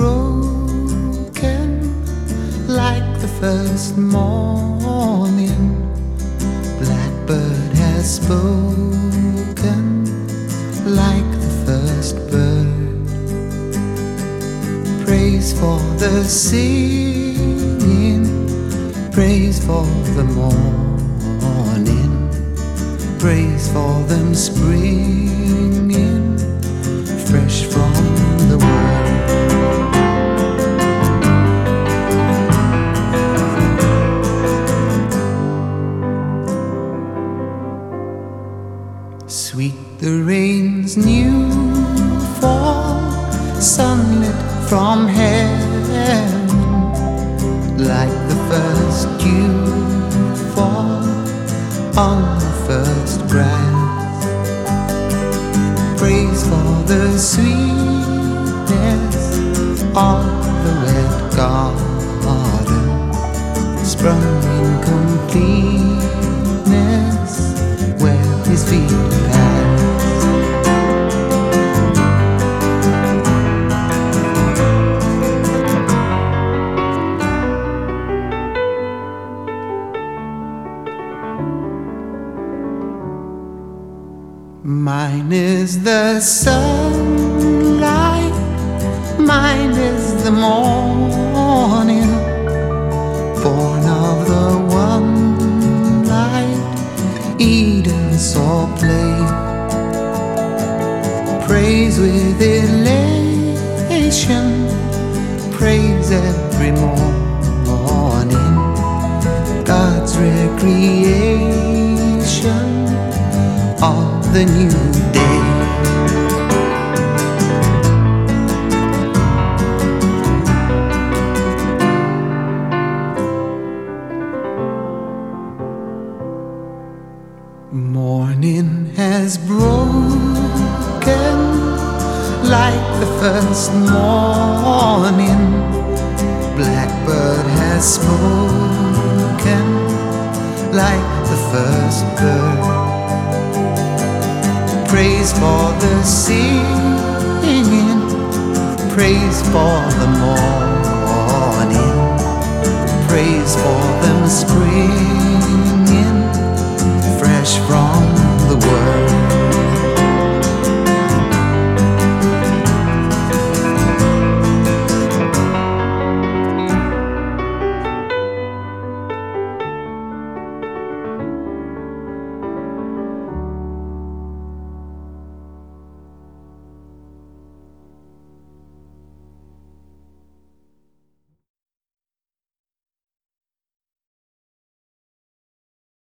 broken like the first morning. Blackbird has spoken like the first bird. Praise for the singing, praise for the morning, praise for them springing fresh from the world. Sweet the rain's new fall, sunlit from heaven, like the first dew fall on the first grass. Praise for the sweetness of the wet garden, sprung in completeness where his feet pass. Mine is the sunlight, mine is the morning, born of the one light Eden saw play. Praise with elation, praise every morning, God's recreation of the new day. Morning has broken like the first morning. Blackbird has spoken like the first bird. Praise for the singing, praise for the morning, praise for them springing fresh from the world.